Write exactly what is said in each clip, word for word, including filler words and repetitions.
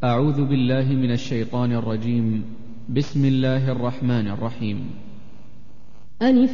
أعوذ بالله من الشيطان الرجيم. بسم الله الرحمن الرحيم. ألف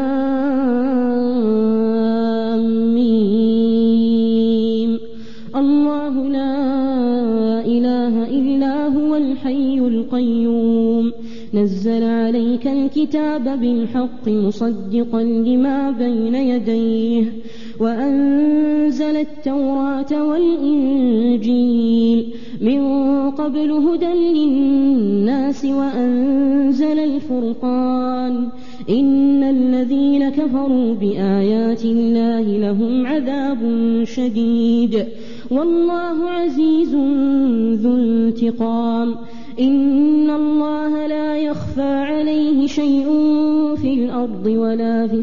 لام ميم. الله لا إله إلا هو الحي القيوم، نزل عليك الكتاب بالحق مصدقا لما بين يديه، وأنزل التوراة والإنجيل من قبل هدى للناس وأنزل الفرقان. إن الذين كفروا بآيات الله لهم عذاب شديد، والله عزيز ذو انتقام. إن الله لا يخفى عليه شيء في الأرض ولا في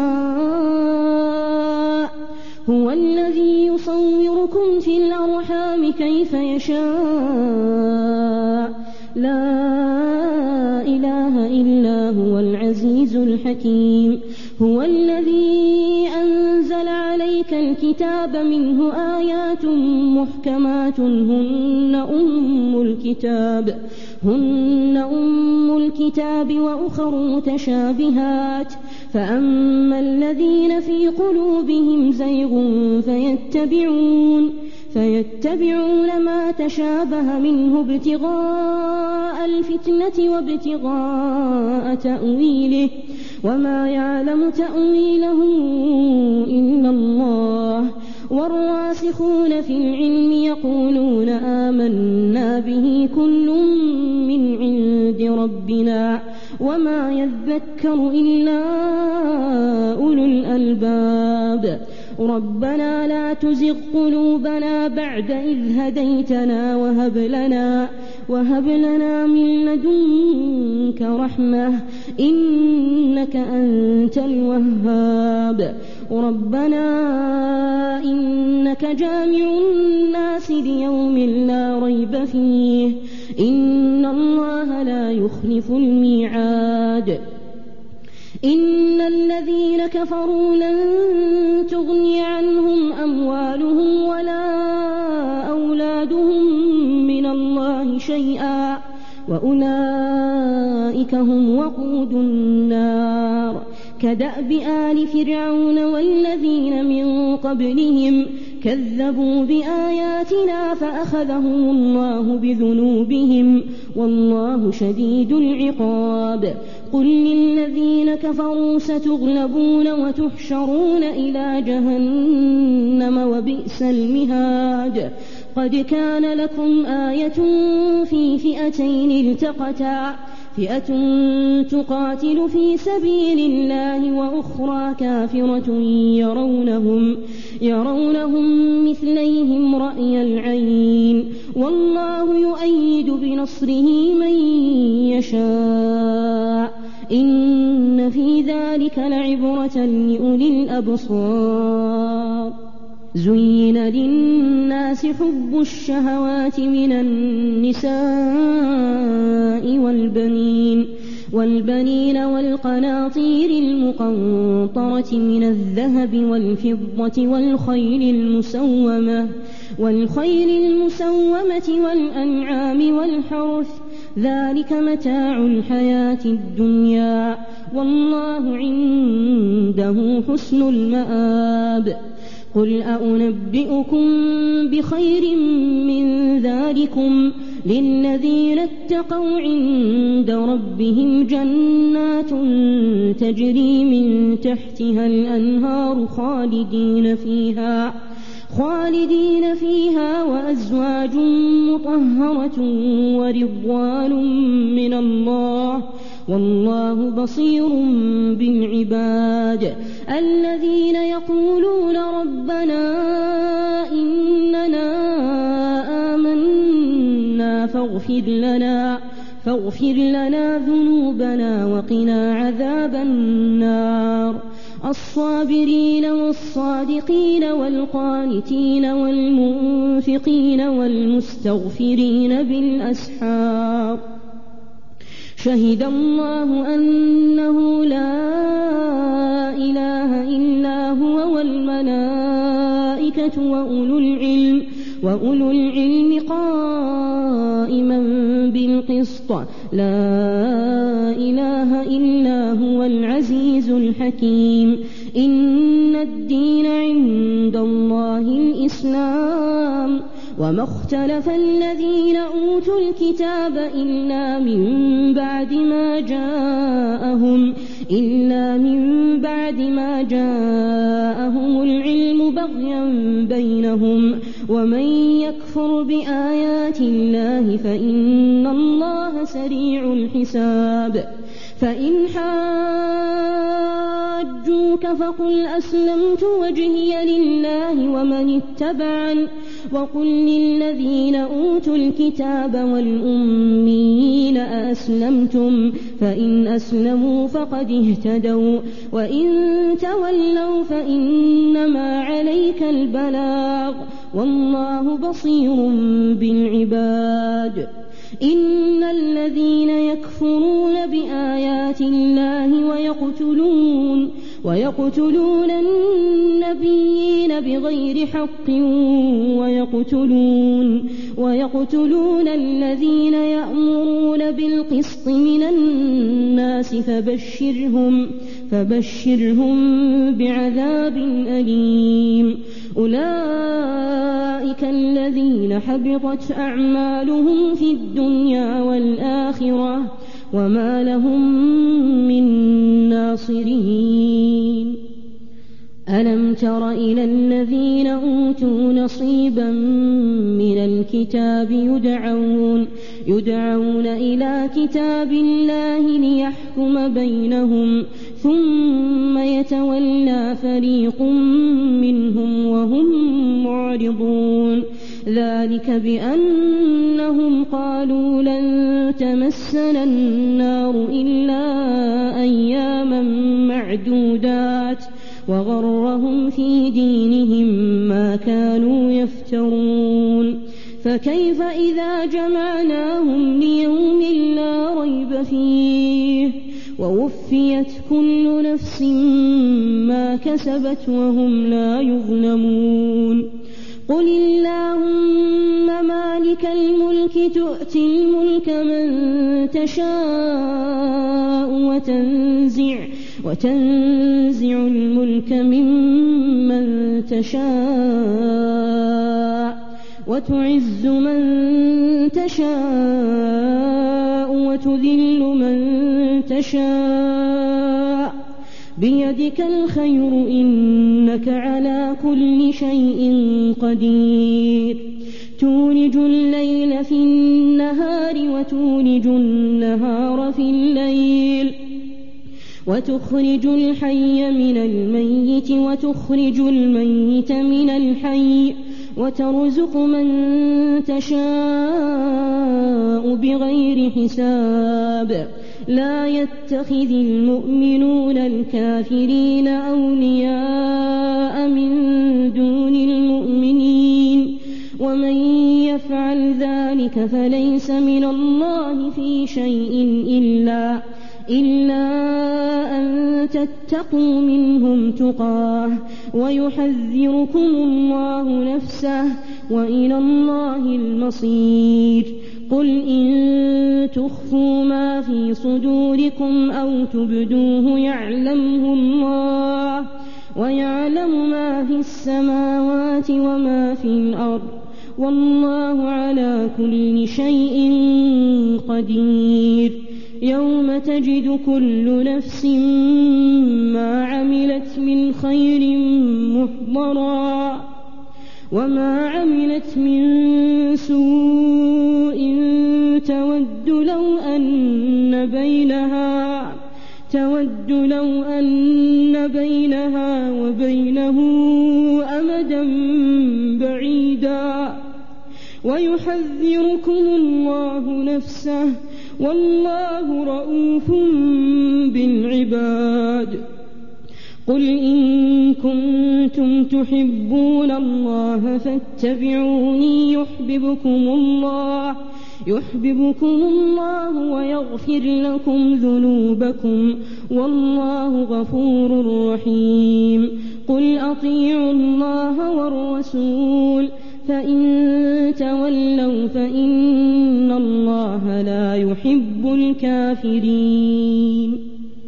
السماء، هو الذي يصوركم في الأرحام كيف يشاء، لا إله إلا هو العزيز الحكيم. هو الذي أنزل عليك الكتاب منه آيات محكمات هن أم الكتاب هن أم الكتاب وأخر متشابهات، فأما الذين في قلوبهم زيغ فيتبعون فيتبعون ما تشابه منه ابتغاء الفتنة وابتغاء تأويله، وما يعلم تأويله إلا الله. والراسخون في العلم يقولون آمنا به كل من عند ربنا وما يذكر إلا أولو الألباب. ربنا لا تزغ قلوبنا بعد إذ هديتنا وهب لنا وهب لنا من لدنك رحمة إنك أنت الوهاب. ربنا إنك جامع الناس ليوم لا ريب فيه، إن الله لا يخلف الميعاد. إن الذين كفروا لن تغني عنهم أموالهم ولا أولادهم من الله شيئا، وأولئك هم وقود النار. كدأب آل فرعون والذين من قبلهم كذبوا بآياتنا فأخذهم الله بذنوبهم، والله شديد العقاب. قل للذين كفروا ستغلبون وتحشرون إلى جهنم وبئس المهاد. قد كان لكم آية في فئتين التقتا، فئة تقاتل في سبيل الله وأخرى كافرة يرونهم يرونهم مثليهم رأي العين، والله يؤيد بنصره من يشاء. إن في ذلك لعبرة لأولي الأبصار. زين للناس حب الشهوات من النساء والبنين والبنين والقناطير المقنطرة من الذهب والفضة والخيل المسومة والخيل المسومة والأنعام والحرث، ذلك متاع الحياة الدنيا، والله عنده حسن المآب. قل أنبئكم بخير من ذلكم للذين اتقوا عند ربهم جنات تجري من تحتها الأنهار خالدين فيها خالدين فيها وأزواج مطهرة ورضوان من الله، والله بصير بالعباد. الذين يقولون ربنا إننا آمنا فاغفر لنا فاغفر لنا ذنوبنا وقنا عذاب النار. الصابرين والصادقين والقانتين والمنفقين والمستغفرين بالأسحار. شهد الله أنه لا إله إلا هو والملائكة وأولو العلم وأولو العلم قائما بالقسط لا إله إلا هو العزيز الحكيم إن الدين عند الله الإسلام وما اختلف الذين أوتوا الكتاب إلا من بعد ما جاءهم إلا من بعد ما جاءهم العلم بغيا بينهم ومن يكفر بآيات الله فإن الله سريع الحساب فإن حاجوك فقل أسلمت وجهي لله ومن اتبعن وقل للذين أوتوا الكتاب والأميين أأسلمتم فإن أسلموا فقد اهتدوا وإن تولوا فإنما عليك البلاغ والله بصير بالعباد إن الذين يكفرون بآيات الله ويقتلون ويقتلون النبيين بغير حق ويقتلون ويقتلون الذين يأمرون بالقسط من الناس فبشرهم فبشرهم بعذاب أليم أولئك الذين حبطت أعمالهم في الدنيا والآخرة وما لهم من ناصرين ألم تر إلى الذين أوتوا نصيبا من الكتاب يدعون يدعون إلى كتاب الله ليحكم بينهم ثم يتولى فريق منهم وهم معرضون ذلك بأنهم قالوا لن تمسنا النار إلا أياما معدودات وغرهم في دينهم ما كانوا يفترون فكيف إذا جمعناهم ليوم لا ريب فيه ووفيت كل نفس ما كسبت وهم لا يظلمون قل اللهم مالك الملك تؤتي الملك من تشاء وتنزع وتنزع الملك ممن تشاء وتعز من تشاء وتذل من تشاء بيدك الخير إنك على كل شيء قدير تولج الليل في النهار وتولج النهار في الليل وتخرج الحي من الميت وتخرج الميت من الحي وترزق من تشاء بغير حساب لا يتخذ المؤمنون الكافرين أولياء من دون المؤمنين ومن يفعل ذلك فليس من الله في شيء إلا إلا أن تتقوا منهم تقاه ويحذركم الله نفسه وإلى الله المصير قل إن تخفوا ما في صدوركم أو تبدوه يعلمه الله ويعلم ما في السماوات وما في الأرض والله على كل شيء قدير يوم تجد كل نفس ما عملت من خير محضرا وما عملت من سوء تود لو أن بينها تود لو أن بينها وبينه أمدا بعيدا ويحذركم الله نفسه والله رؤوف بالعباد قل إن كنتم تحبون الله فاتبعوني يحببكم الله يحببكم الله ويغفر لكم ذنوبكم والله غفور رحيم قل أطيعوا الله والرسول فإن تولوا فإن الله لا يحب الكافرين.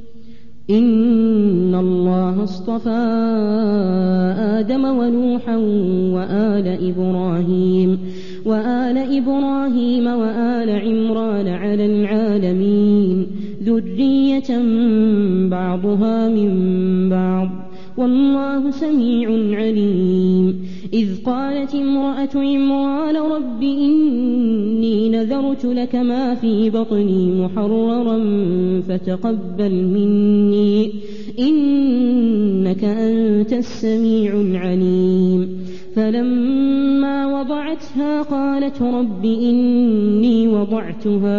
إن الله اصطفى آدم ونوحا وآل إبراهيم وآل إبراهيم وآل عمران على العالمين ذرية بعضها من بعض والله سميع عليم. إذ قالت امرأة عمران رب إني نذرت لك ما في بطني محررا فتقبل مني إنك أنت السميع العليم. فلما وضعتها قالت رب إني وضعتها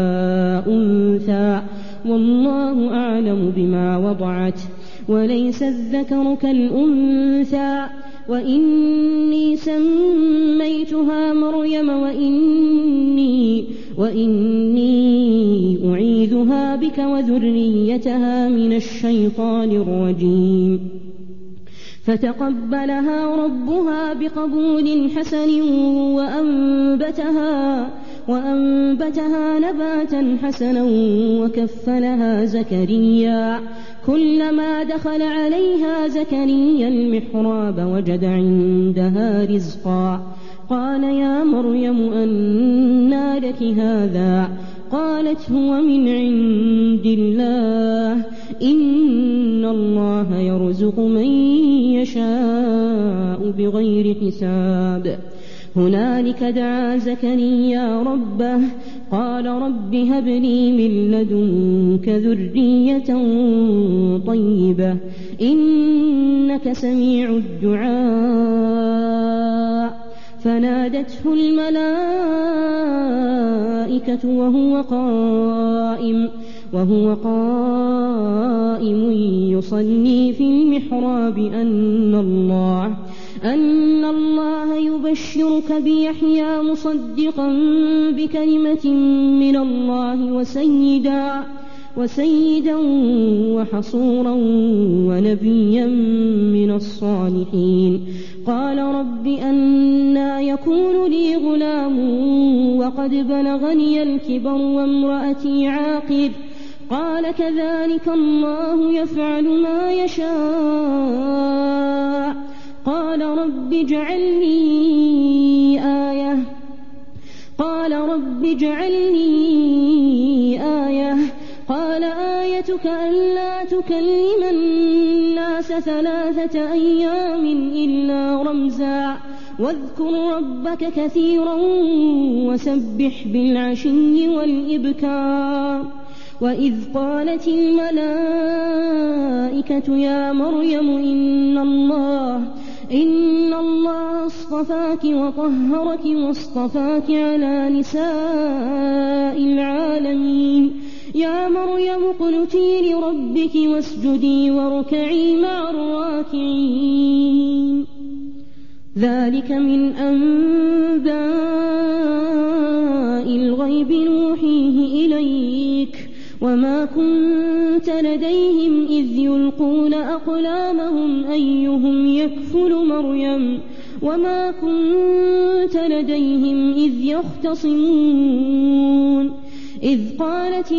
أنثى والله أعلم بما وضعت وليس الذكر كالأنثى وإني سميتها مريم وإني, وإني أعيذها بك وذريتها من الشيطان الرجيم. فتقبلها ربها بقبول حسن وأنبتها, وأنبتها نباتا حسنا وكفلها زكريا. كلما دخل عليها زكريا المحراب وجد عندها رزقا قال يا مريم أنى لك هذا؟ قالت هو من عند الله إن الله يرزق من يشاء بغير حساب. هنالك دعا زكريا ربه قال رب هب لي من لدنك ذرية طيبة إنك سميع الدعاء. فنادته الملائكة وهو قائم وهو قائم يصلي في المحراب أن الله أن الله يبشرك بيحيى مصدقا بكلمة من الله وسيدا وسيدا وحصورا ونبيا من الصالحين. قال رب أنى يكون لي غلام وقد بلغني الكبر وامرأتي عاقر؟ قال كذلك الله يفعل ما يشاء. قال رب اجعل لي آية قال رب اجعل لي آية قال آيتك ألا تكلم الناس ثلاثة أيام إلا رمزا واذكر ربك كثيرا وسبح بالعشي والإبكار. وإذ قالت الملائكة يا مريم إن الله إن الله اصطفاك وطهرك واصطفاك على نساء العالمين. يا مريم اقنتي لربك واسجدي واركعي مع الراكعين. ذلك من أنباء الغيب نوحيه إليك وما كنت لديهم إذ يلقون أقلامهم أيهم يكفل مريم وما كنت لديهم إذ يختصمون. إذ قالت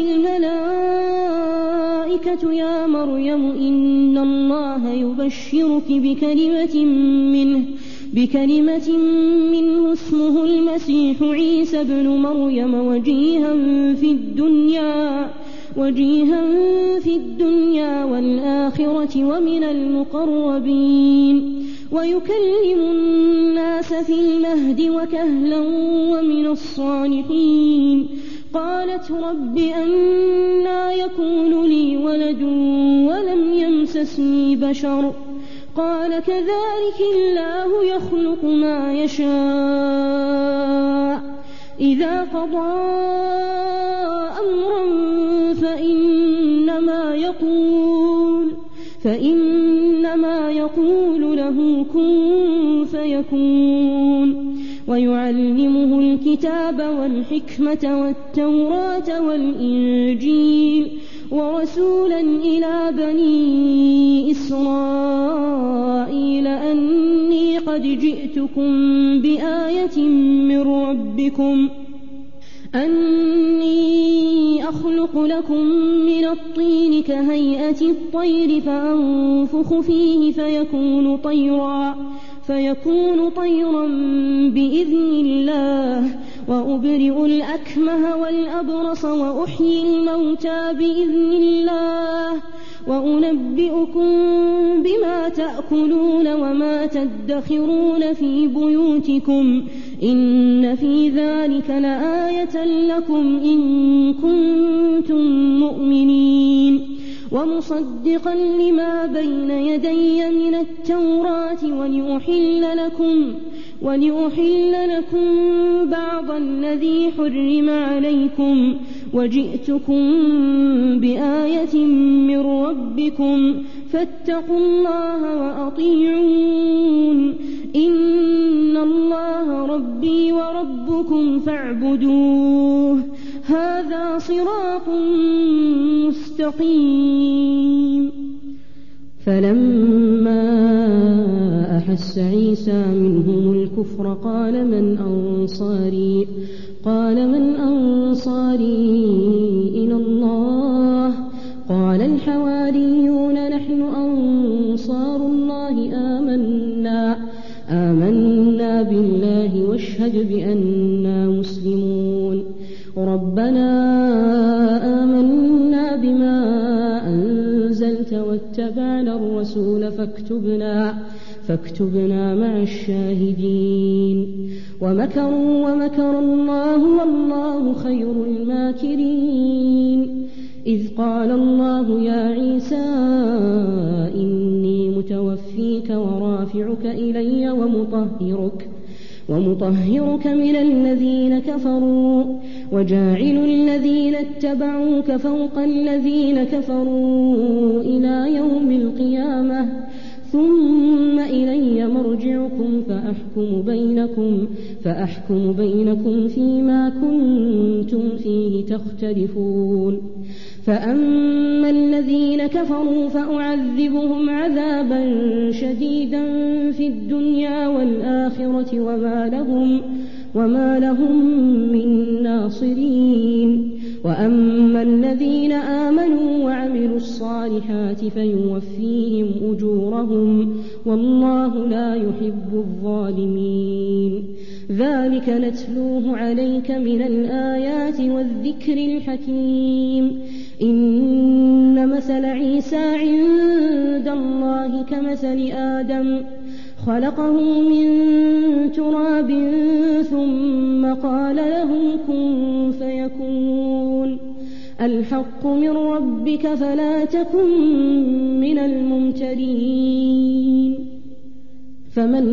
الملائكة يا مريم إن الله يبشرك بكلمة منه بكلمة منه اسمه المسيح عيسى ابن مريم وجيها في الدنيا وجيها في الدنيا والآخرة ومن المقربين ويكلم الناس في المهد وكهلا ومن الصالحين. قالت رب أنى يكون لي ولد ولم يمسسني بشر قال كذلك الله يخلق ما يشاء إذا قضى أمرا فإنما يقول فإنما يقول له كن فيكون. ويعلمه الكتاب والحكمة والتوراة والإنجيل ورسولا إلى بني إسرائيل أني قد جئتكم بآية من ربكم أني أخلق لكم من الطين كهيئة الطير فأنفخ فيه فيكون طيرا فيكون طيرا بإذن الله وأبرئ الأكمه والأبرص وأحيي الموتى بإذن الله وأنبئكم بما تأكلون وما تدخرون في بيوتكم إن في ذلك لآية لكم إن كنتم مؤمنين ومصدقا لما بين يدي من التوراة ولأحل لكم ولأحل لكم بعض الذي حرم عليكم وجئتكم بآية من ربكم فاتقوا الله وأطيعون إن الله ربي وربكم فاعبدوه هذا صراط مستقيم. فلما أحس عيسى منهم الكفر قال من أنصاري قال من أنصاري إلى الله قال الحواريون نحن أنصار الله آمنا آمنا بالله واشهد بأننا مسلمون ربنا آمنا بما أنزلت واتبعنا الرسول فاكتبنا فاكتبنا مع الشاهدين ومكروا ومكر الله والله خير الماكرين إذ قال الله يا عيسى إني متوفيك ورافعك إلي ومطهرك ومطهرك من الذين كفروا وجاعل الذين اتبعوك فوق الذين كفروا إلى يوم القيامة ثم إلي مرجعكم فأحكم بينكم فأحكم بينكم فيما كنتم فيه تختلفون فأما الذين كفروا فأعذبهم عذابا شديدا في الدنيا والآخرة وما لهم وما لهم من ناصرين وأما الذين آمنوا وعملوا الصالحات فيوفيهم أجورهم والله لا يحب الظالمين ذلك نتلوه عليك من الآيات والذكر الحكيم إن مثل عيسى عند الله كمثل آدم خلقه من تراب ثم قال له كن فيكون الحق من ربك فلا تكن من الممترين فمن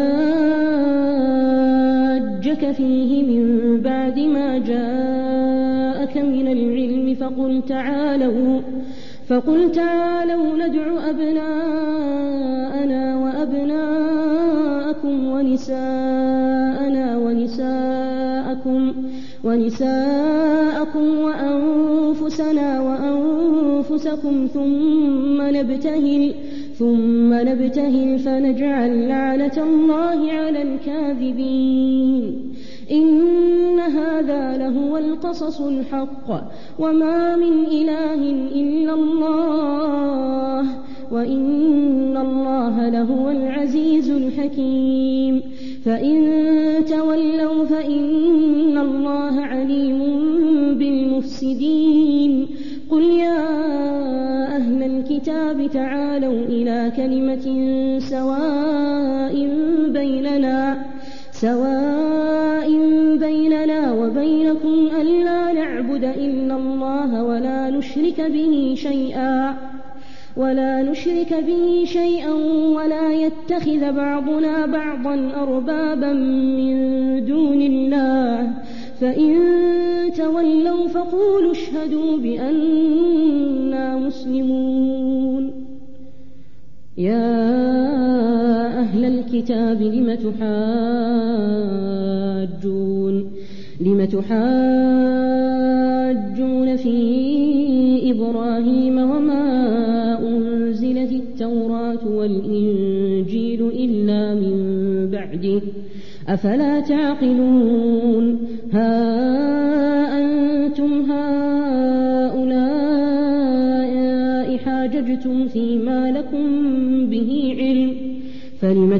حاجك فيه من بعد ما جاءك من العلم فقل تعالوا فقل تعالوا ندع أبناءنا وأبناءكم ونساءنا ونساءكم ونساءكم وأنفسنا وأنفسكم ثم نبتهل ثم نبتهل فنجعل لعنة الله على الكاذبين إن هذا لهو القصص الحق وما من إله إلا الله وإن الله لهو العزيز الحكيم فإن تولوا فإن الله عليم بالمفسدين قل يا أهل الكتاب تعالوا إلى كلمة سواء بيننا سواء بيننا وبينكم ألا نعبد إلا الله ولا نشرك به شيئا ولا نشرك به شيئا ولا يتخذ بعضنا بعضا أربابا من دون الله فإن تولوا فقولوا اشهدوا بأننا مسلمون يا أهل الكتاب الكتاب لم تحاجون لم تحاجون في إبراهيم وما أنزلت التوراة والإنجيل إلا من بعده أفلا تعقلون ها أنتم هؤلاء حاججتم فيما لكم به علم فلم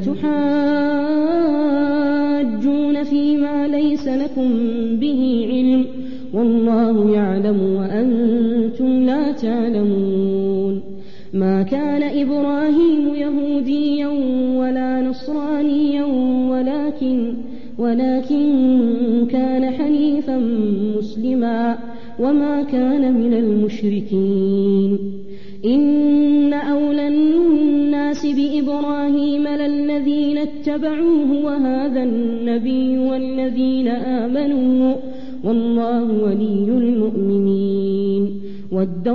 تحاجون فيما ليس لكم به علم والله يعلم وأنتم لا تعلمون ما كان إبراهيم يهوديا ولا نصرانيا ولكن ولكن كان حنيفا مسلما وما كان من المشركين إن أولى الناس بإبراهيم للذين اتبعوه وهذا النبي والذين آمنوا والله ولي المؤمنين ودت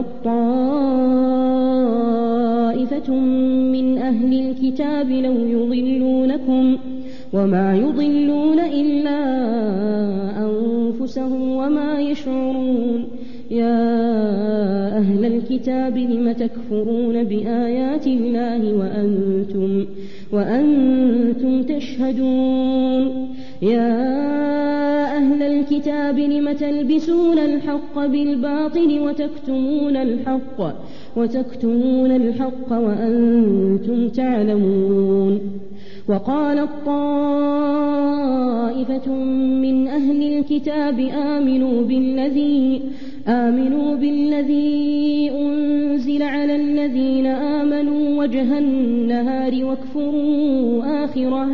طائفة من أهل الكتاب لو يضلونكم وما يضلون إلا أنفسهم وما يشعرون يا أهل الكتاب لم تكفرون بآيات الله وأنتم, وأنتم تشهدون يا أهل الكتاب لم تلبسون الحق بالباطل وتكتمون الحق وتكتمون الحق وأنتم تعلمون وقالت طائفة من أهل الكتاب آمنوا بالذي آمنوا بالذي أنزل على الذين آمنوا وجه النهار واكفروا آخره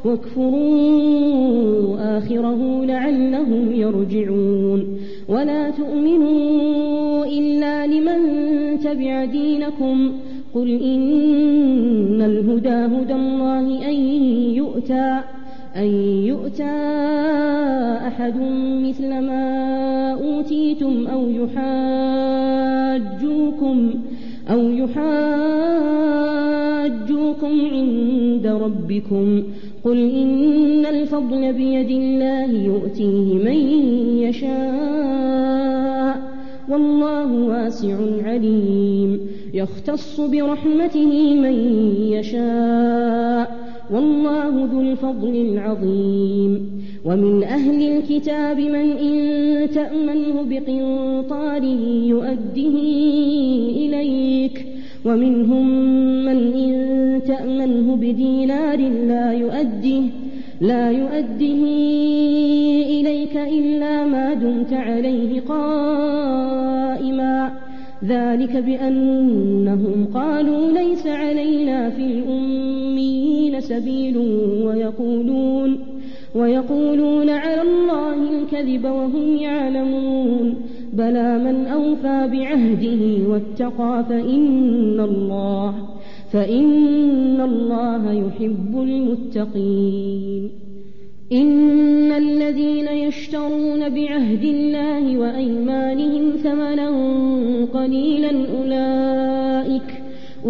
واكفروا آخره لعلهم يرجعون ولا تؤمنوا إلا لمن تبع دينكم قل إن الهدى هدى الله أن يؤتى أن يؤتى أحد مثل ما أوتيتم أو يحاجوكم أو يحاجوكم عند ربكم قل إن الفضل بيد الله يؤتيه من يشاء والله واسع عليم يختص برحمته من يشاء والله ذو الفضل العظيم ومن أهل الكتاب من إن تأمنه بقنطار يؤده إليك ومنهم من إن تأمنه بدينار لا يؤده لا يؤده إليك إلا ما دمت عليه قائما ذلك بأنهم قالوا ليس علينا في الأميين سبيل ويقولون ويقولون على الله الكذب وهم يعلمون بلى من أوفى بعهده واتقى فإن الله فإن الله يحب المتقين إن الذين يشترون بعهد الله وأيمانهم ثمنا قليلا أولئك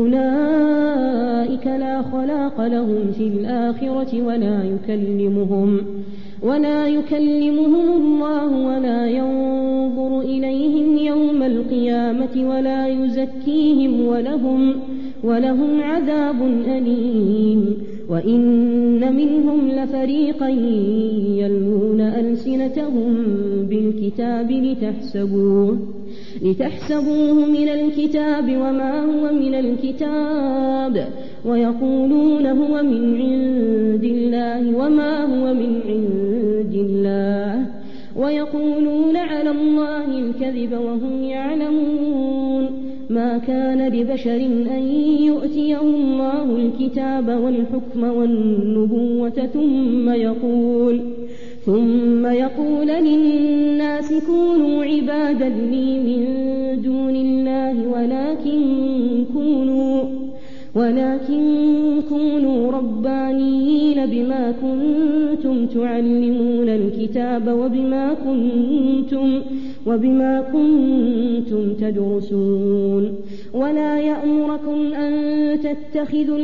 أولئك لا خلاق لهم في الآخرة ولا يكلمهم ولا يكلمهم الله ولا ينظر إليهم يوم القيامة ولا يزكيهم ولهم ولهم عذاب أليم وإن منهم لفريقا يلوون ألسنتهم بالكتاب لتحسبوه لتحسبوه من الكتاب وما هو من الكتاب ويقولون هو من عند الله وما هو من عند الله ويقولون على الله الكذب وهم يعلمون ما كان لبشر أن يؤتيه الله الكتاب والحكم والنبوة ثم يقول ثم يقول للناس كونوا عبادا لي من دون الله ولكن كونوا ولكن كونوا ربانيين بما كنتم تعلمون الكتاب وبما كنتم, وبما كنتم تدرسون. ولا يأمركم أن تتخذوا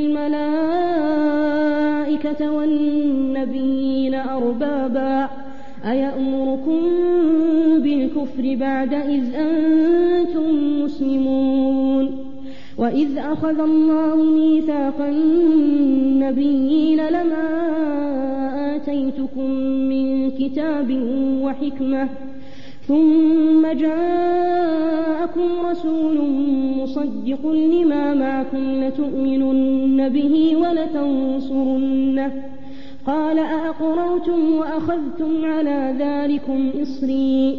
الملائكة والنبيين أربابا أيأمركم بالكفر بعد إذ أنتم مسلمون. وإذ أخذ الله ميثاق النبيين لما آتيتكم من كتاب وحكمة ثم جاءكم رسول مصدق لما معكم لتؤمنن به ولتنصرنه قال أأقررتم وأخذتم على ذلكم إصري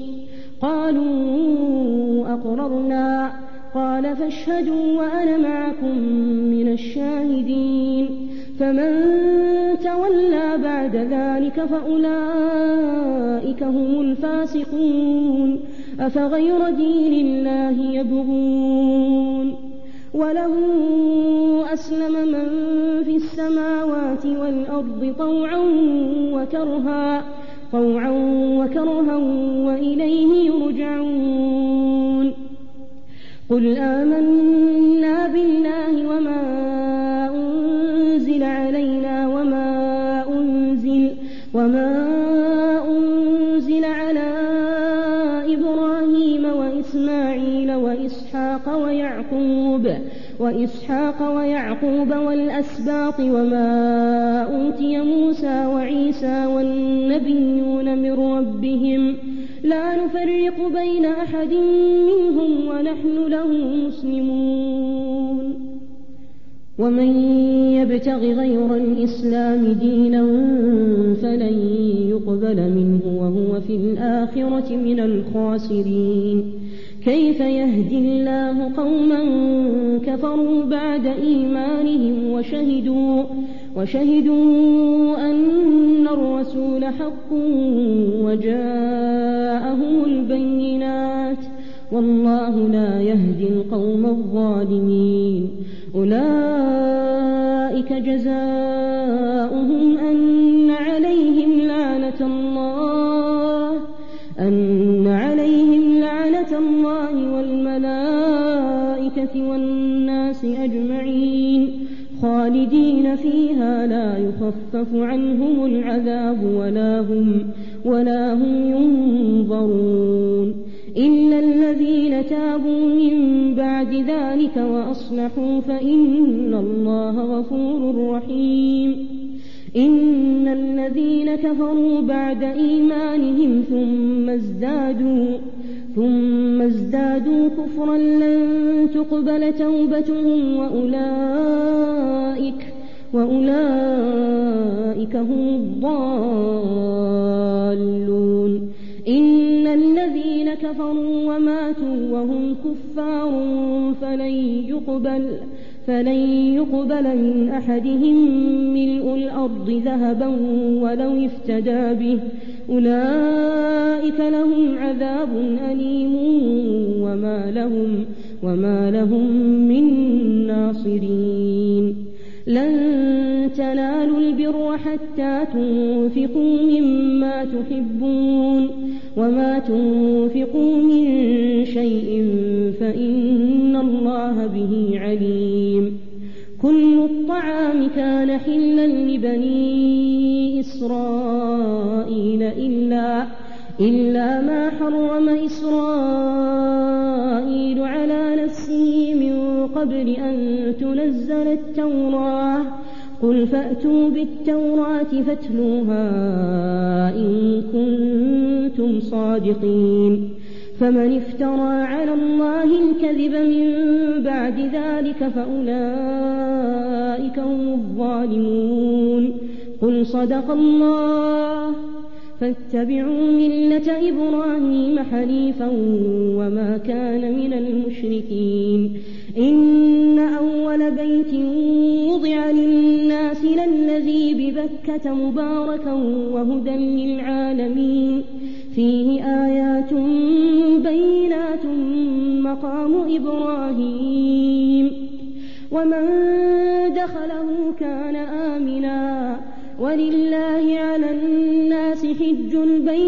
قالوا أقررنا قال فاشهدوا وأنا معكم من الشاهدين. فمن تولى بعد ذلك فأولئك هم الفاسقون. أفغير دين الله يبغون وله أسلم من في السماوات والأرض طوعا وكرها, طوعا وكرها وإليه يرجعون. قل آمنا بالله وما أنزل علينا وما أنزل, وما أنزل على إبراهيم وإسماعيل وإسحاق ويعقوب, وإسحاق ويعقوب والأسباط وما أوتي موسى وعيسى والنبيون من ربهم لا نفرق بين أحد منهم ونحن له مسلمون. ومن يبتغ غير الإسلام دينا فلن يقبل منه وهو في الآخرة من الخاسرين. كيف يهدي الله قوما كفروا بعد إيمانهم وشهدوا, وشهدوا أن الرسول حق وجاءهم البينات والله لا يهدي القوم الظالمين. أولئك جزاؤهم أن عليهم لعنة الله, أن عليهم لعنة الله والملائكة والناس أجمعين خالدين فيها لا يخفف عنهم العذاب ولا هم, ولا هم ينظرون إلا الذين تابوا من بعد ذلك وأصلحوا فإن الله غفور رحيم. إن الذين كفروا بعد إيمانهم ثم ازدادوا, ثم ازدادوا كفرا لن تقبل توبتهم وأولئك, وأولئك هم الضالون. إن الذين كفروا وماتوا وهم كفار فلن يقبل, فلن يقبل من أحدهم ملء الأرض ذهبا ولو افتدى به أولئك لهم عذاب أليم وما لهم, وما لهم من ناصرين. لن تنالوا البر حتى تنفقوا مما تحبون وما تنفقوا من شيء فإن الله به عليم. كل الطعام كان حلا لبني إسرائيل إلا, إلا ما حرم إسرائيل على نفسه من قبل أن تنزل التوراة. قل فأتوا بالتوراة فاتلوها إن كنتم صادقين. فمن افترى على الله الكذب من بعد ذلك فأولئك هم الظالمون. قل صدق الله فاتبعوا ملة إبراهيم حنيفا وما كان من المشركين. إن أول بيت وضع للناس للذي ببكة مباركا وهدى للعالمين فيه آيات بينات مقام إبراهيم ومن دخله كان آمنا ولله على الناس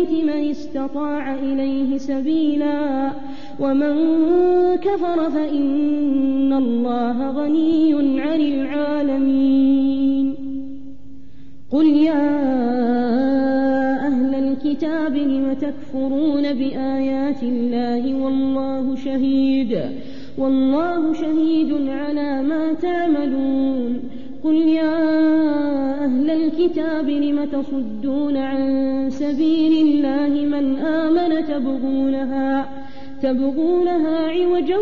البيت من استطاع إليه سبيلا ومن كفر فإن الله غني عن العالمين. قل يا أهل الكتاب لم تكفرون بآيات الله والله شهيد والله شهيد على ما تعملون. قل يا أهل الكتاب لم تصدون عن سبيل الله من آمن تبغونها, تبغونها عوجا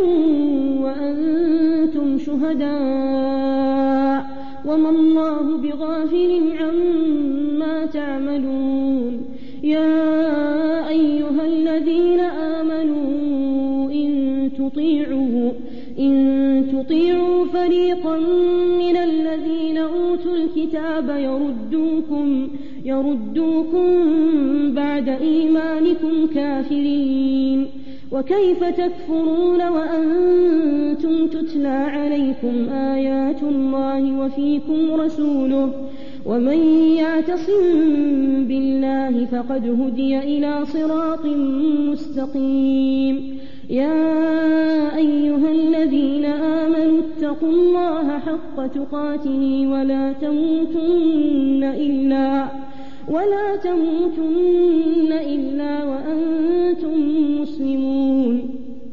وأنتم شهداء وما الله بغافل عما تعملون. يا أيها الذين آمنوا إن تطيعوا, إن تطيعوا فريقا من الذين أوتوا الكتاب يردوكم, يردوكم بعد إيمانكم كافرين. وكيف تكفرون وأنتم تتلى عليكم آيات الله وفيكم رسوله ومن يعتصم بالله فقد هدي إلى صراط مستقيم. يا أيها الذين آمنوا اتقوا الله حق تقاته ولا تموتن إلا, ولا تموتن إلا وأنتم مسلمون.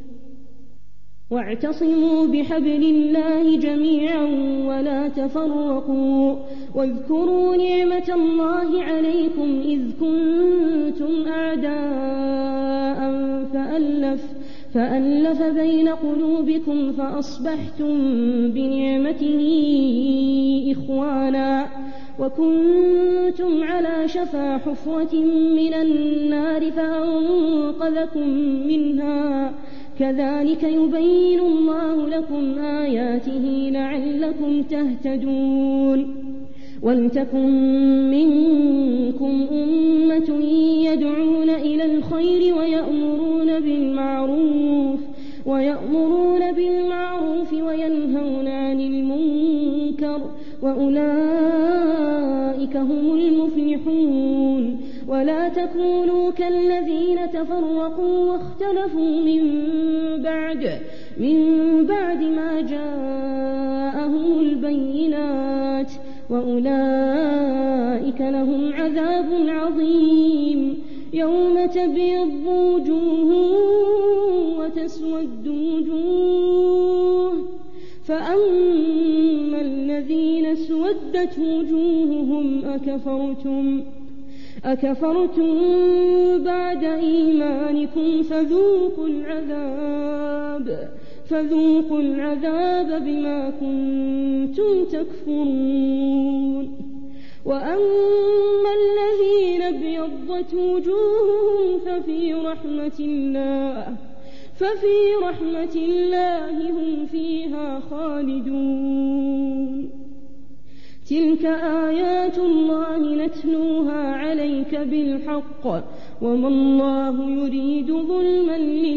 واعتصموا بحبل الله جميعا ولا تفرقوا واذكروا نعمة الله عليكم إذ كنتم أعداء فألف, فألف بين قلوبكم فأصبحتم بنعمته إخوانا وكنتم على شفا حفرة من النار فأنقذكم منها. كذلك يبين الله لكم آياته لعلكم تهتدون. ولتكن منكم أمة يدعون إلى الخير ويأمرون بالمعروف, ويأمرون بالمعروف وينهون عن المنكر وأولئك هم المفلحون. ولا تكونوا كالذين تفرقوا واختلفوا من بعد, من بعد ما جاءهم البينات وأولئك لهم عذاب عظيم. يوم تبيض وجوه وتسود وجوه فأما الذين اسودت وجوههم أكفرتم, أكفرتم بعد إيمانكم فذوقوا العذاب, فذوقوا العذاب بما كنتم تكفرون. وأما الذين ابيضت وجوههم ففي رحمة الله, ففي رحمة الله هم فيها خالدون. تلك آيات الله نتلوها عليك بالحق وما الله يريد ظلما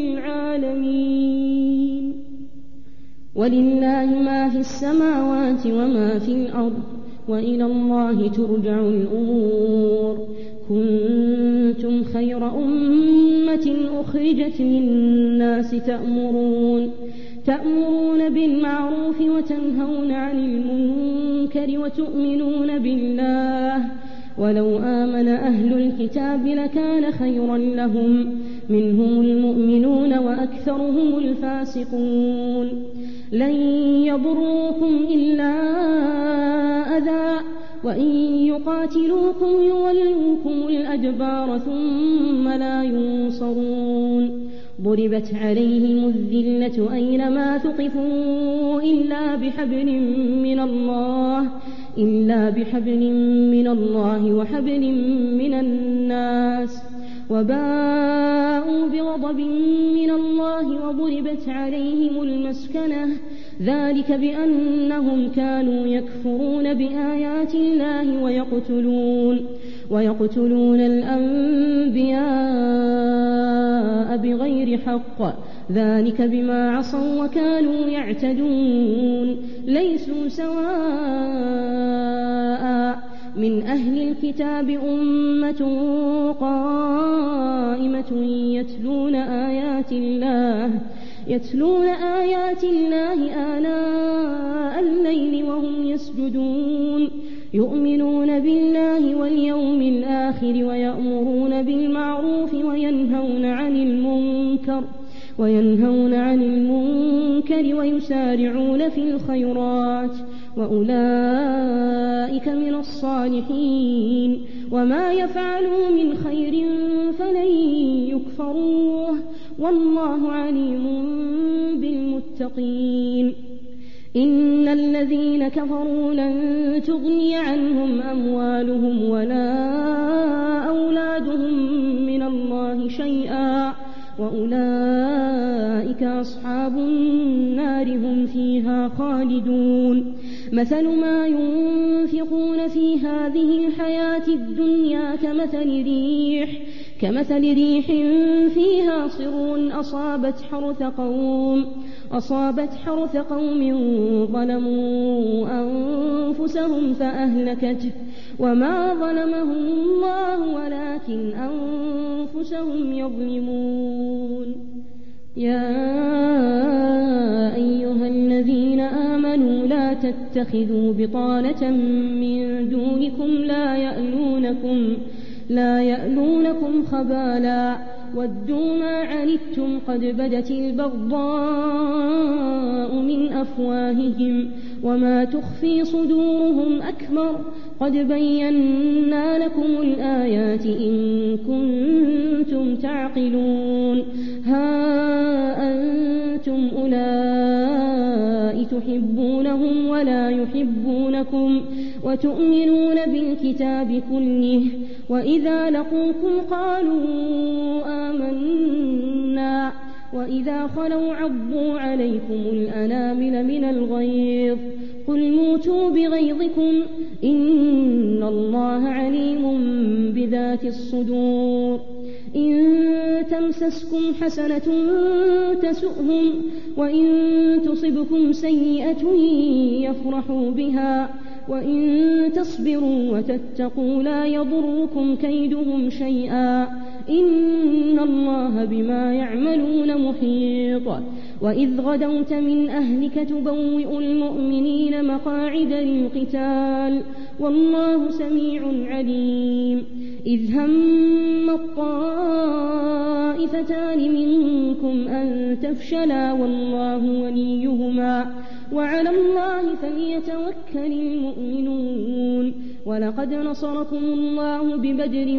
للعالمين. ولله ما في السماوات وما في الأرض وإلى الله ترجع الأمور. كنتم خير أمة أخرجت للناس تأمرون, تأمرون بالمعروف وتنهون عن المنكر وتؤمنون بالله. ولو آمن أهل الكتاب لكان خيرا لهم منهم المؤمنون وأكثرهم الفاسقون. لن يضروكم إلا أذى وإن يقاتلوكم يولوكم الأدبار ثم لا ينصرون. ضربت عليهم الذلة أينما ثقفوا إلا بحبل من الله, إلا بحبل من الله وحبل من الناس وباءوا بغضب من الله وضربت عليهم المسكنة. ذلك بأنهم كانوا يكفرون بآيات الله ويقتلون, ويقتلون الأنبياء بغير حق. ذلك بما عصوا وكانوا يعتدون. ليسوا سواء من أهل الكتاب أمة قائمة يتلون آيات الله يتلون آيات الله آناء الليل وهم يسجدون يؤمنون بالله واليوم الآخر ويأمرون بالمعروف وينهون عن المنكر وينهون عن المنكر ويسارعون في الخيرات وأولئك من الصالحين وما يفعلوا من خير فلن يكفروه والله عليم بالمتقين إن الذين كفروا لن تغني عنهم أموالهم ولا أولادهم من الله شيئا وأولئك أصحاب النار هم فيها خالدون مثل ما ينفقون في هذه الحياة الدنيا كمثل ريح كمثل ريح فيها صر أصابت حرث قوم أصابت حرث قوم ظلموا أنفسهم فأهلكته وما ظلمهم الله ولكن أنفسهم يظلمون يا أيها الذين آمنوا لا تتخذوا بطانة من دونكم لا يألونكم لا يألونكم خبالا ودوا ما عنتم قد بدت البغضاء من أفواههم وما تخفي صدورهم أكبر قد بينا لكم الآيات إن كنتم تعقلون ها أنتم أولئك تحبونهم ولا يحبونكم وتؤمنون بالكتاب كله وإذا لقوكم قالوا آمنا وإذا خلوا عضوا عليكم الأنامل من الغيظ قل موتوا بغيظكم إن الله عليم بذات الصدور إن تمسسكم حسنة تسؤهم وإن تصبكم سيئة يفرحوا بها وإن تصبروا وتتقوا لا يضركم كيدهم شيئا إن الله بما يعملون محيط وإذ غدوت من أهلك تبوئ المؤمنين مقاعد للقتال والله سميع عليم إذ هم الطائفتان منكم أن تفشلا والله وليهما وعلى الله فليتوكل المؤمنون ولقد نصركم الله ببدر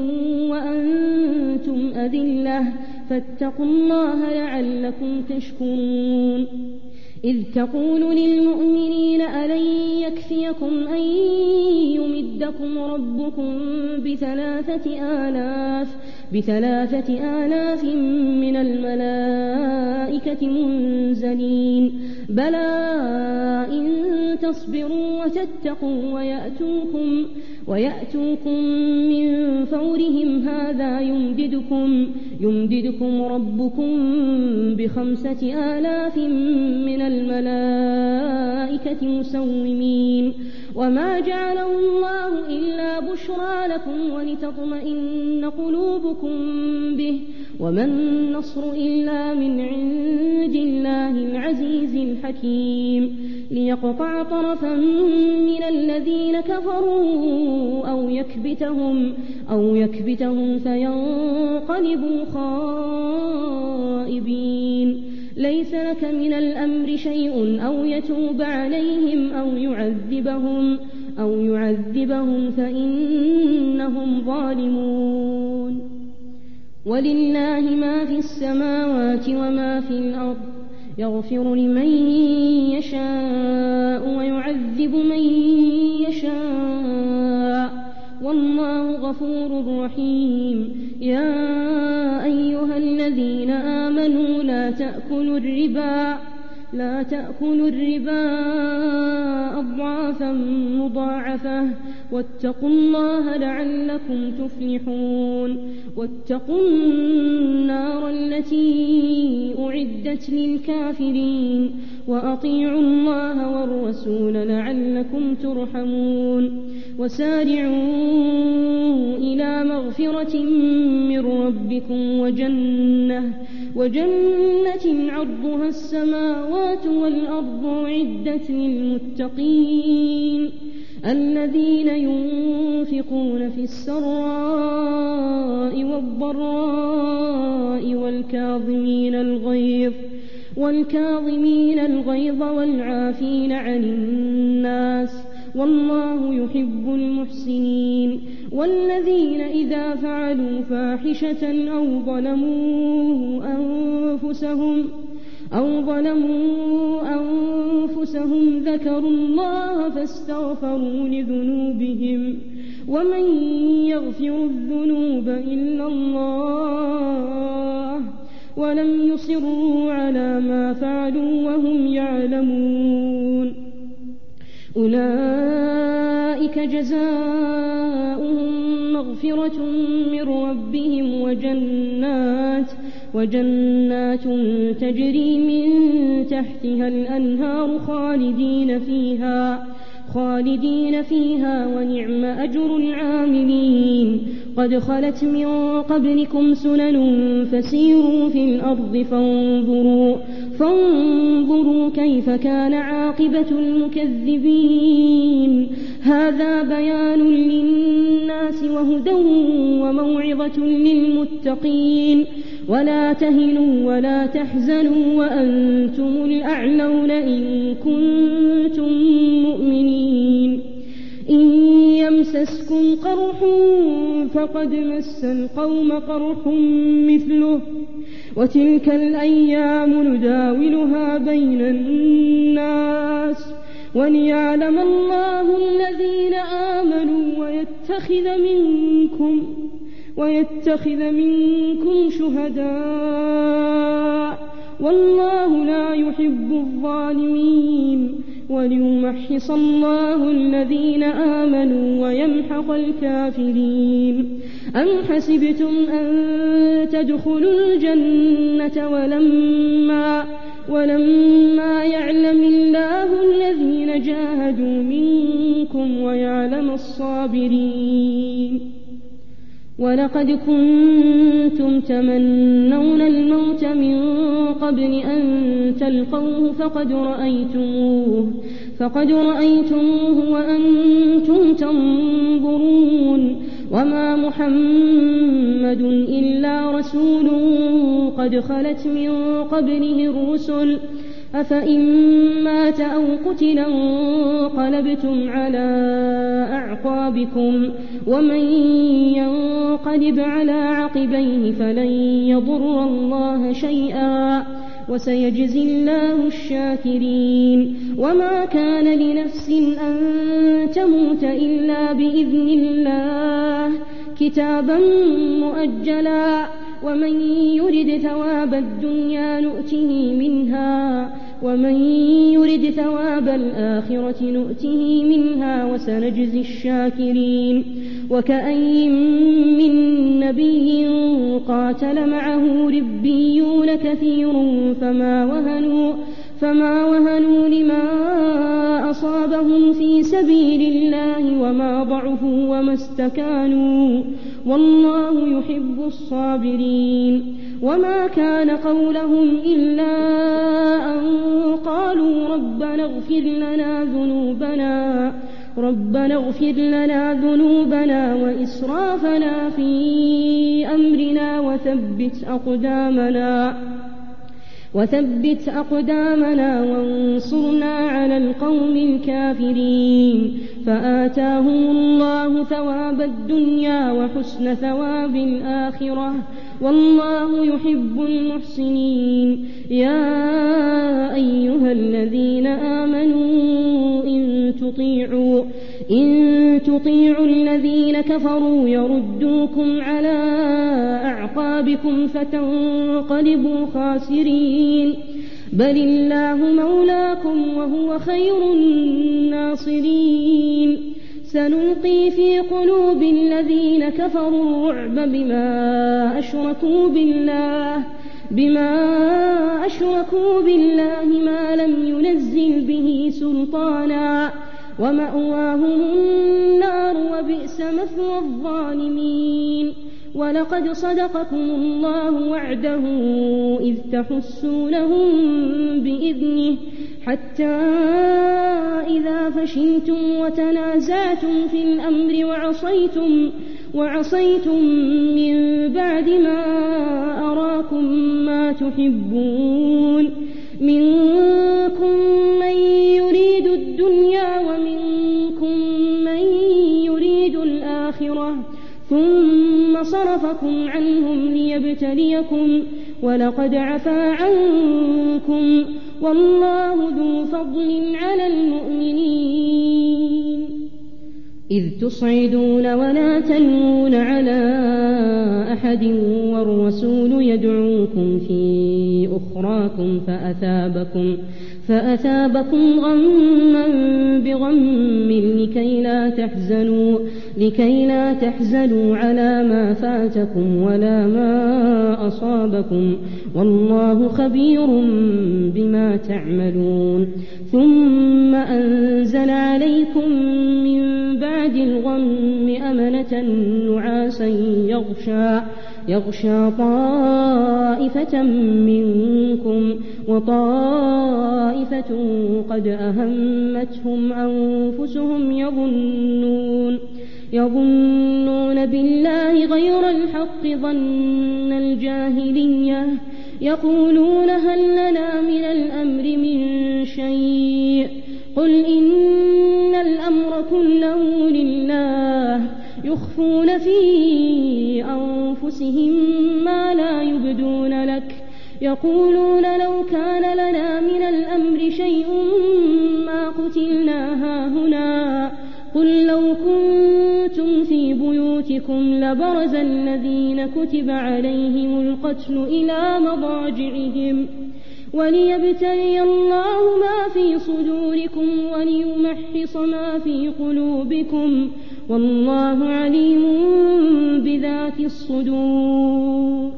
وأنتم أذلة فاتقوا الله لعلكم تشكرون إذ تقول للمؤمنين ألن يكفيكم أن يمدكم ربكم بثلاثة آلاف بثلاثة آلاف من الملائكة منزلين بلى إن تصبروا وتتقوا ويأتوكم ويأتوكم من فورهم هذا يمددكم يمددكم ربكم بخمسة آلاف من الملائكة مسومين وما جعله الله إلا بشرى لكم ولتطمئن قلوبكم به وما النصر إلا من عند الله العزيز الحكيم ليقطع طرفا من الذين كفروا أو يكبتهم أو يكبتهم فينقلبوا خائبين ليس لك من الأمر شيء أو يتوب عليهم أو يعذبهم أو يعذبهم فإنهم ظالمون ولله ما في السماوات وما في الأرض يغفر لمن يشاء ويعذب من يشاء والله غفور رحيم يا أيها الذين آمنوا لا تأكلوا الربا لا تأكلوا الربا أضعافا مضاعفة واتقوا الله لعلكم تفلحون واتقوا النار التي أعدت للكافرين وأطيعوا الله والرسول لعلكم ترحمون وسارعوا إلى مغفرة من ربكم وجنة, وجنة عرضها السماوات والأرض أعدت للمتقين الذين ينفقون في السراء والضراء والكاظمين الغيظ والكاظمين الغيظ والعافين عن الناس والله يحب المحسنين والذين إذا فعلوا فاحشة أو ظلموا أنفسهم أو ظلموا أنفسهم ذكروا الله فاستغفروا لذنوبهم ومن يغفر الذنوب إلا الله ولم يصروا على ما فعلوا وهم يعلمون أولئك جزاؤهم مغفرة من ربهم وجنات وجنات تجري من تحتها الأنهار خالدين فيها خالدين فيها ونعم أجر العاملين قد خلت من قبلكم سنن فسيروا في الأرض فانظروا فانظروا كيف كان عاقبة المكذبين هذا بيان للناس وهدى وموعظة للمتقين ولا تهنوا ولا تحزنوا وأنتم الأعلون إن كنتم مؤمنين إن يمسسكم قرح فقد مس القوم قرح مثله وتلك الأيام نداولها بين الناس وليعلم الله الذين آمنوا ويتخذ منكم ويتخذ منكم شهداء والله لا يحب الظالمين وليمحص الله الذين آمنوا ويمحق الكافرين أم حسبتم أن تدخلوا الجنة ولما ولما يعلم الله الذين جاهدوا منكم ويعلم الصابرين ولقد كنتم تمنون الموت من قبل أن تلقوه فقد رأيتموه فقد رأيتموه وأنتم تنظرون وما محمد إلا رسول قد خلت من قبله الرسل أفإن مات أو قتل انقلبتم على أعقابكم ومن ينقلب على عقبيه فلن يضر الله شيئا وسيجزي الله الشاكرين وما كان لنفس أن تموت إلا بإذن الله كتابا مؤجلا ومن يرد ثواب الدنيا نؤته منها ومن يرد ثواب الآخرة نؤته منها وسنجزي الشاكرين وكأين من نبي قاتل معه ربيون كثير فما وهنوا فما وهنوا لما أصابهم في سبيل الله وما ضعفوا وما استكانوا والله يحب الصابرين وما كان قولهم إلا أن قالوا ربنا اغفر لنا ذنوبنا ربنا اغفر لنا ذنوبنا وإسرافنا في أمرنا وثبت أقدامنا وثبت أقدامنا وانصرنا على القوم الكافرين فآتاهم الله ثواب الدنيا وحسن ثواب الآخرة والله يحب المحسنين يا أيها الذين آمنوا إن تطيعوا إن تطيعوا الذين كفروا يردوكم على أعقابكم فتنقلبوا خاسرين بل الله مولاكم وهو خير الناصرين سنلقي في قلوب الذين كفروا الرعب بما أشركوا بالله بما أشركوا بالله ما لم ينزل به سلطانا ومأواهم النار وبئس مثوى الظالمين. ولقد صدقكم الله وعده إذ تحسونهم بإذنه حتى إذا فشلتم وتنازعتم في الأمر وعصيتم, وعصيتم من بعد ما أراكم ما تحبون منكم من يريد الدنيا ومنكم من يريد الآخرة ثم صرفكم عنهم ليبتليكم ولقد عفا عنكم والله ذو فضل على المؤمنين. إذ تصعدون ولا تلوون على أحد والرسول يدعوكم في أخراكم فأثابكم, فأثابكم غما بغم لكي لا تحزنوا, لكي لا تحزنوا على ما فاتكم ولا ما أصابكم والله خبير بما تعملون. ثم أنزل عليكم من بعد الغم أمنة نعاسا يغشى, يغشى طائفة منكم وطائفة قد أهمتهم أنفسهم يظنون, يظنون بالله غير الحق ظن الجاهلية يقولون هل لنا من الأمر من شيء قل إن الأمر كله لله يخفون في أنفسهم ما لا يبدون لك يقولون لو كان لنا من الأمر شيء ما قتلنا هاهنا قل لو كنتم في بيوتكم لبرز الذين كتب عليهم القتل إلى مضاجعهم وليبتلي الله ما في صدوركم وليمحص ما في قلوبكم والله عليم بذات الصدور.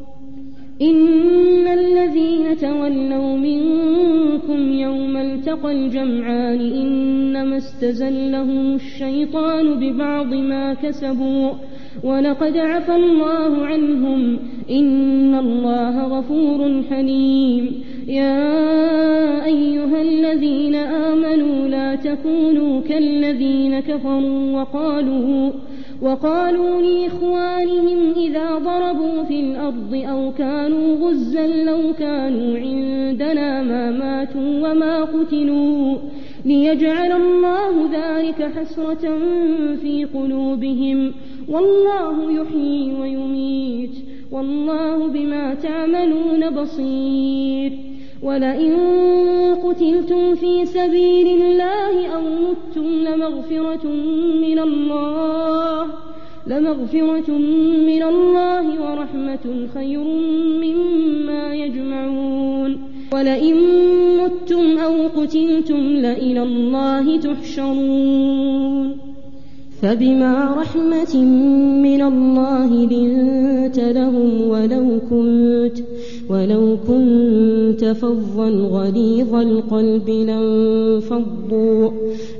إن الذين تولوا منكم يوم التقى الجمعان إنما استزلهم الشيطان ببعض ما كسبوا ولقد عفا الله عنهم إن الله غفور حليم. يا أيها الذين آمنوا لا تكونوا كالذين كفروا وقالوا وقالوا لإخوانهم إذا ضربوا في الأرض أو كانوا غزا لو كانوا عندنا ما ماتوا وما قتلوا ليجعل الله ذلك حسرة في قلوبهم والله يحيي ويميت والله بما تعملون بصير. ولئن قتلتم في سبيل الله أو متم لمغفرة من الله لمغفرة من الله ورحمة خير مما يجمعون. ولئن متم أو قتلتم لإلى الله تحشرون. فبما رحمة من الله لنت لهم ولو كنت ولو كنت فظا غليظ القلب لانفضوا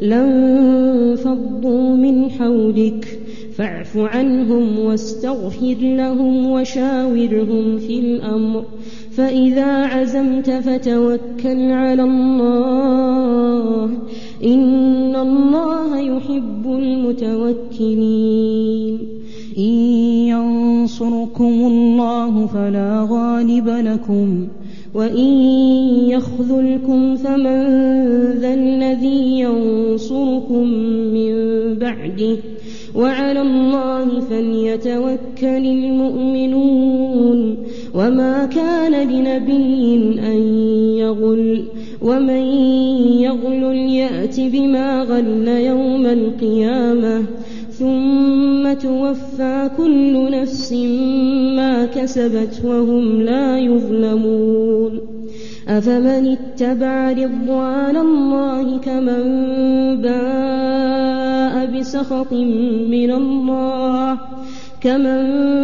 لانفضوا من حولك فاعف عنهم واستغفر لهم وشاورهم في الأمر فإذا عزمت فتوكل على الله إن الله يحب المتوكلين. إن ينصركم الله فلا غالب لكم وإن يخذلكم فمن ذا الذي ينصركم من بعده وعلى الله فليتوكل المؤمنون. وما كان لنبي أن يغل ومن يغل يأت بما غل يوم القيامة ثم توفى كل نفس ما كسبت وهم لا يظلمون. أفمن اتبع رضوان الله كمن باء بسخط من الله كمن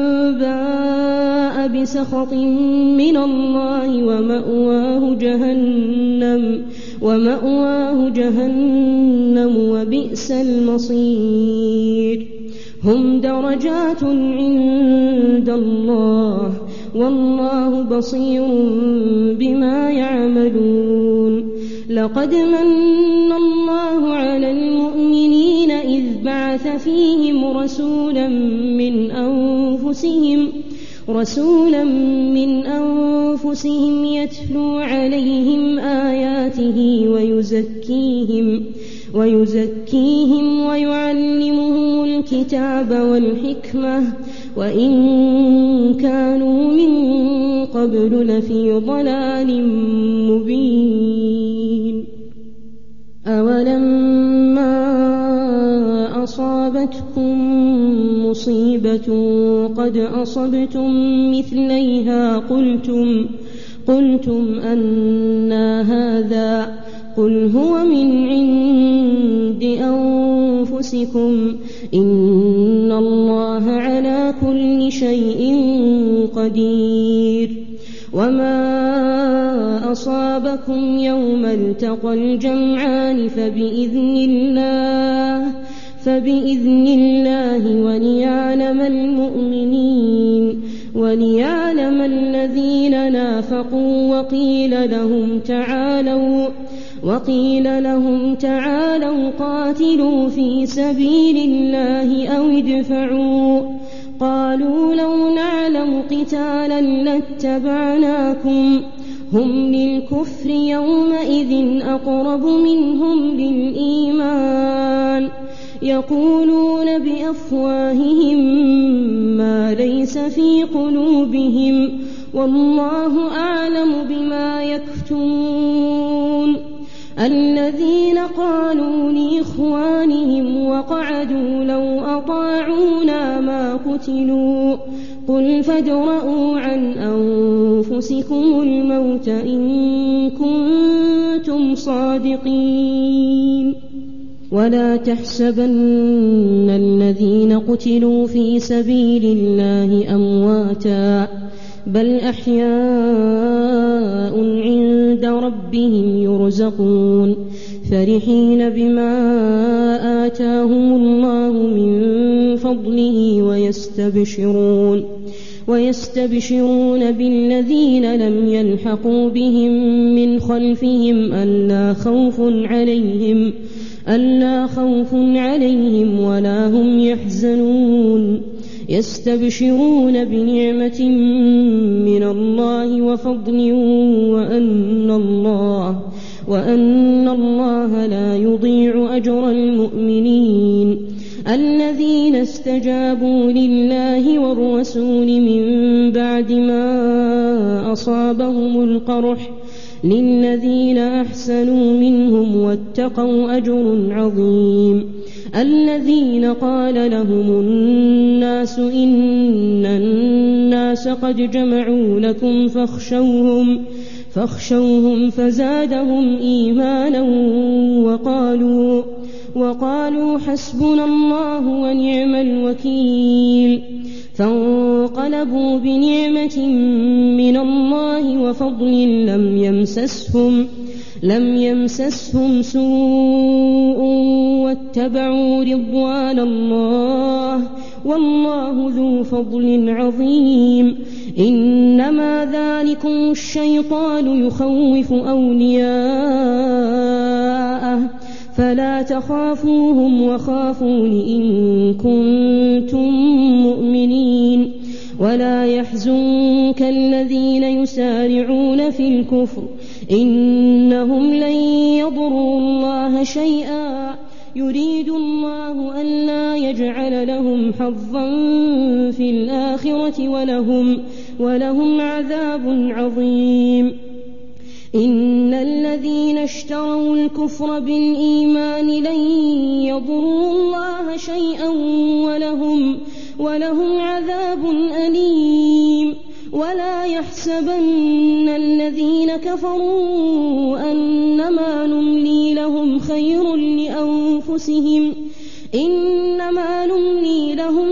باء بسخط من الله ومأواه جهنم ومأواه جهنم وبئس المصير هم درجات عند الله والله بصير بما يعملون لقد من الله على المؤمنين إذ بعث فيهم رسولا من أنفسهم رسولا من أنفسهم يتلو عليهم آياته ويزكيهم ويزكيهم ويعلمهم الكتاب والحكمة وإن كانوا من قبل لفي ضلال مبين أولما أصابتكم مصيبة قد أصبتم مثليها قلتم قلتم أنى هذا قل هو من عند أنفسكم إن الله على كل شيء قدير وما أصابكم يوم التقى الجمعان فبإذن الله فبإذن الله وليعلم المؤمنين وليعلم الذين نافقوا وقيل لهم تعالوا وقيل لهم تعالوا قاتلوا في سبيل الله أو ادفعوا قالوا لو نعلم قتالا لاتبعناكم هم للكفر يومئذ أقرب منهم للإيمان يقولون بأفواههم ما ليس في قلوبهم والله أعلم بما يكتمون الذين قالوا لإخوانهم وقعدوا لو أطاعونا ما قتلوا قل فادرءوا عن أنفسكم الموت إن كنتم صادقين ولا تحسبن الذين قتلوا في سبيل الله أمواتا بل أحياء عند ربهم يرزقون فرحين بما آتاهم الله من فضله ويستبشرون ويستبشرون بالذين لم يلحقوا بهم من خلفهم ألا خوف عليهم ألا خوف عليهم ولا هم يحزنون يستبشرون بنعمة من الله وفضل وأن الله وأن الله لا يضيع أجر المؤمنين الذين استجابوا لله والرسول من بعد ما أصابهم القرح للذين أحسنوا منهم واتقوا أجر عظيم الذين قال لهم الناس إن الناس قد جمعوا لكم فاخشوهم فاخشوهم فزادهم إيمانا وقالوا وقالوا حسبنا الله ونعم الوكيل فانقلبوا بنعمة من الله وفضل لم يمسسهم لم يمسسهم سوء واتبعوا رضوان الله والله ذو فضل عظيم إنما ذلكم الشيطان يخوف أولياءه فلا تخافوهم وخافون إن كنتم مؤمنين ولا يحزنك الذين يسارعون في الكفر إنهم لن يضروا الله شيئا يريد الله ألا يجعل لهم حظا في الآخرة ولهم, ولهم عذاب عظيم إن الذين اشتروا الكفر بالإيمان لن يضروا الله شيئا ولهم, ولهم عذاب أليم ولا يحسبن الذين كفروا أنما نملي لهم خير لأنفسهم إنما نملي لهم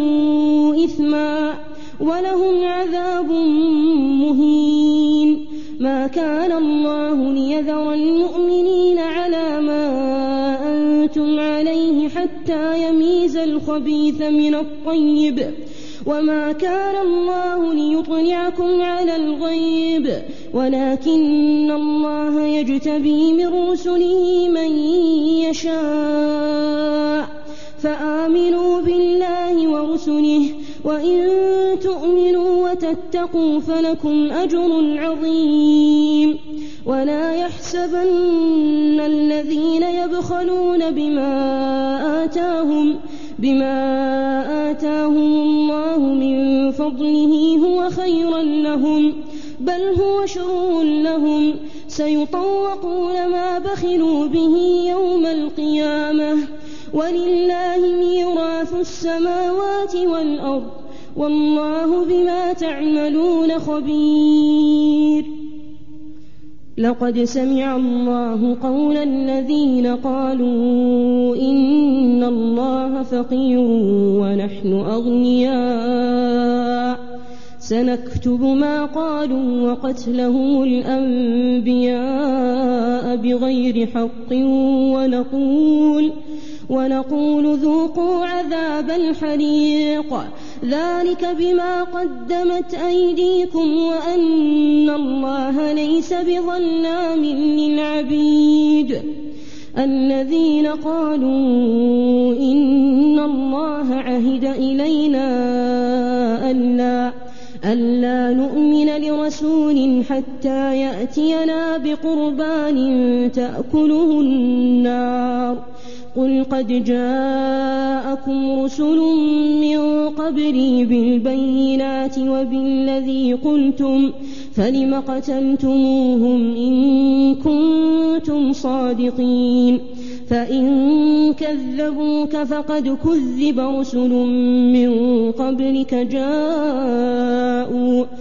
ليزدادوا إثما ولهم عذاب مهين ما كان الله ليذر المؤمنين على ما أنتم عليه حتى يميز الخبيث من الطيب وما كان الله ليطلعكم على الغيب ولكن الله يجتبي من رسله من يشاء فآمنوا بالله ورسله وإن تؤمنوا وتتقوا فلكم أجر عظيم ولا يحسبن الذين يبخلون بما آتاهم بما آتاهم الله من فضله هو خيرا لهم بل هو شر لهم سيطوقون ما بخلوا به يوم القيامة ولله ميراث السماوات والأرض والله بما تعملون خبير. لقد سمع الله قول الذين قالوا إن الله فقير ونحن أغنياء سنكتب ما قالوا وقتلهم الأنبياء بغير حق ونقول ونقول ذوقوا عذاب الحريق ذلك بما قدمت أيديكم وأن الله ليس بظلام للعبيد. الذين قالوا إن الله عهد إلينا ألا, ألا نؤمن لرسول حتى يأتينا بقربان تأكله النار قل قد جاءكم رسل من قبلي بالبينات وبالذي قلتم فلم قتلتموهم إن كنتم صادقين فإن كذبوك فقد كذب رسل من قبلك جاءوا,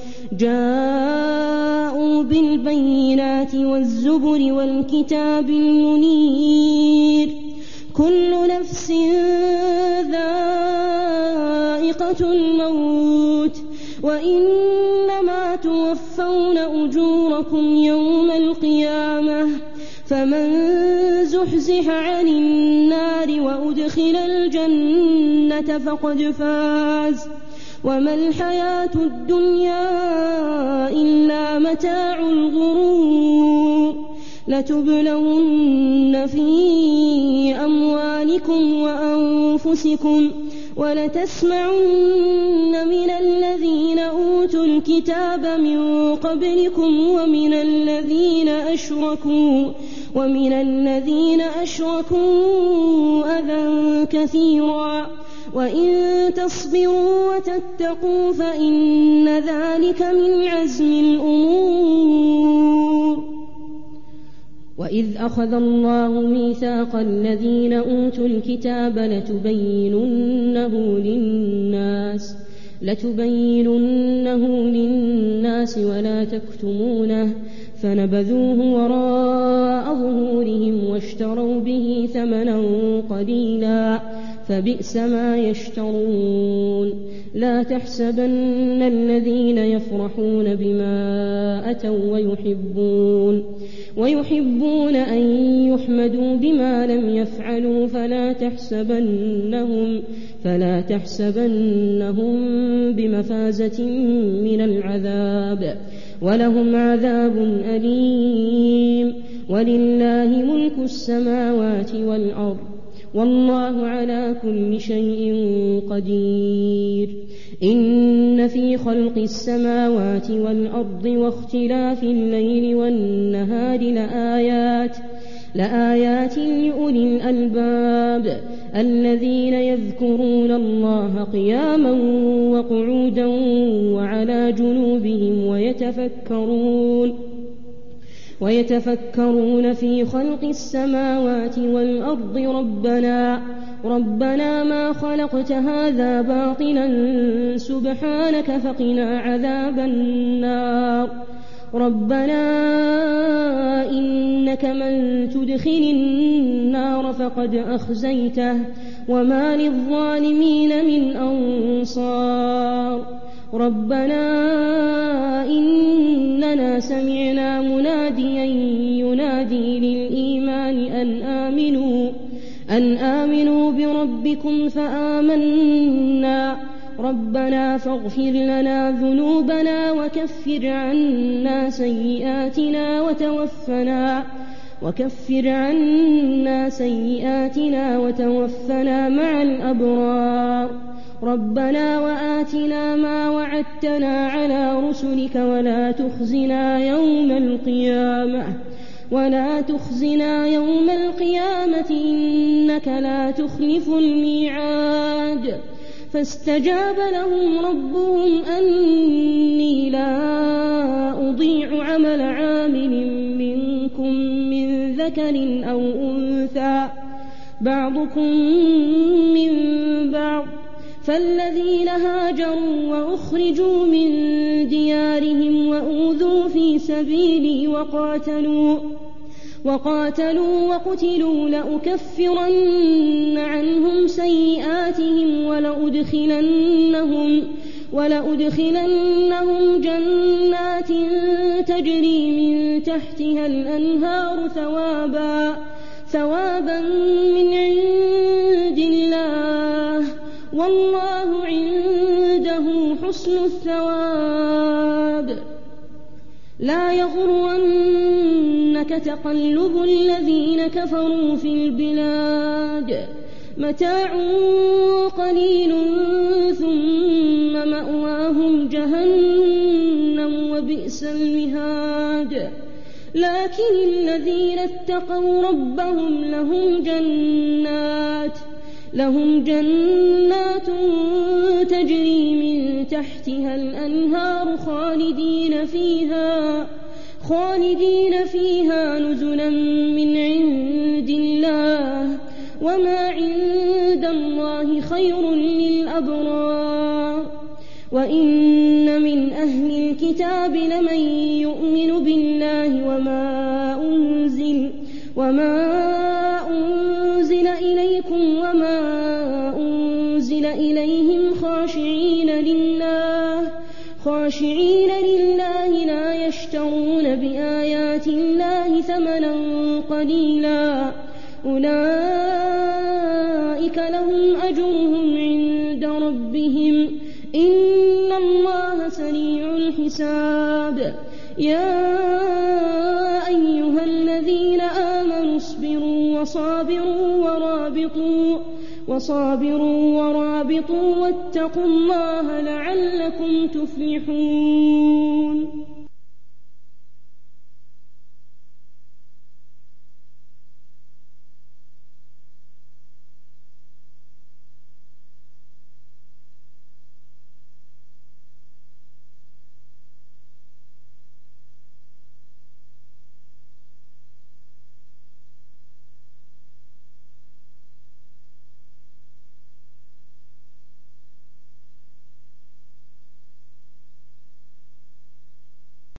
جاءوا بالبينات والزبر والكتاب المنير كل نفس ذائقة الموت وإنما توفون أجوركم يوم القيامة فمن زحزح عن النار وأدخل الجنة فقد فاز وما الحياة الدنيا إلا متاع الغرور. لتبلون في أموالكم وأنفسكم ولتسمعن من الذين أوتوا الكتاب من قبلكم ومن الذين أشركوا ومن الذين أشركوا أذى كثيرا وإن تصبروا وتتقوا فإن ذلك من عزم الأمور. وإذ أخذ الله ميثاق الذين أوتوا الكتاب لتبيننه للناس لتبيننه للناس ولا تكتمونه فنبذوه وراء ظهورهم واشتروا به ثمنا قليلا فبئس ما يشترون. لا تحسبن الذين يفرحون بما أتوا ويحبون ويحبون أن يحمدوا بما لم يفعلوا فلا تحسبنهم فلا تحسبنهم بمفازة من العذاب ولهم عذاب أليم. ولله ملك السماوات والأرض والله على كل شيء قدير. إن في خلق السماوات والأرض واختلاف الليل والنهار لآيات لآيات لأولي الألباب الذين يذكرون الله قياما وقعودا وعلى جنوبهم ويتفكرون ويتفكرون في خلق السماوات والأرض ربنا ربنا ما خلقت هذا باطلا سبحانك فقنا عذاب النار. ربنا إنك من تدخل النار فقد أخزيته وما للظالمين من أنصار. ربنا إننا إنا سمعنا مناديا ينادي للإيمان أن آمنوا أن آمنوا بربكم فآمنا ربنا فاغفر لنا ذنوبنا وكفر عنا سيئاتنا وتوفنا وكفر عنا سيئاتنا وتوفنا مع الأبرار ربنا وآتنا ما وعدتنا على رسلك ولا تخزنا يوم القيامة ولا تخزنا يوم القيامة إنك لا تخلف الميعاد فاستجاب لهم ربهم أني لا أضيع عمل عامل منكم من ذكر أو أنثى بعضكم من بعض فالذين هاجروا وأخرجوا من ديارهم وأوذوا في سبيلي وقاتلوا وقاتلوا وقتلوا لأكفرن عنهم سيئاتهم ولأدخلنهم ولأدخلنهم جنات تجري من تحتها الأنهار ثوابا ثوابا من عند الله والله عنده حسن الثواب لا يغرنك تقلب الذين كفروا في البلاد متاع قليل ثم مأواهم جهنم وبئس المهاد لكن الذين اتقوا ربهم لهم جنات لهم جنات تجري من تحتها الأنهار خالدين فيها خالدين فيها نزلا من عند الله وما عند الله خير للأبرار وإن من أهل الكتاب لمن يؤمن بالله وما أنزل وما أنزل إليكم وما أنزل إليهم خاشعين لله خاشعين لله لا يشترون بآيات الله ثمنا قليلا أولئك لهم أجرهم عند ربهم إن الله سريع الحساب يا أيها الذين آمنوا اصبروا وصابروا ورابطوا وصابروا ورابطوا واتقوا الله لعلكم تفلحون.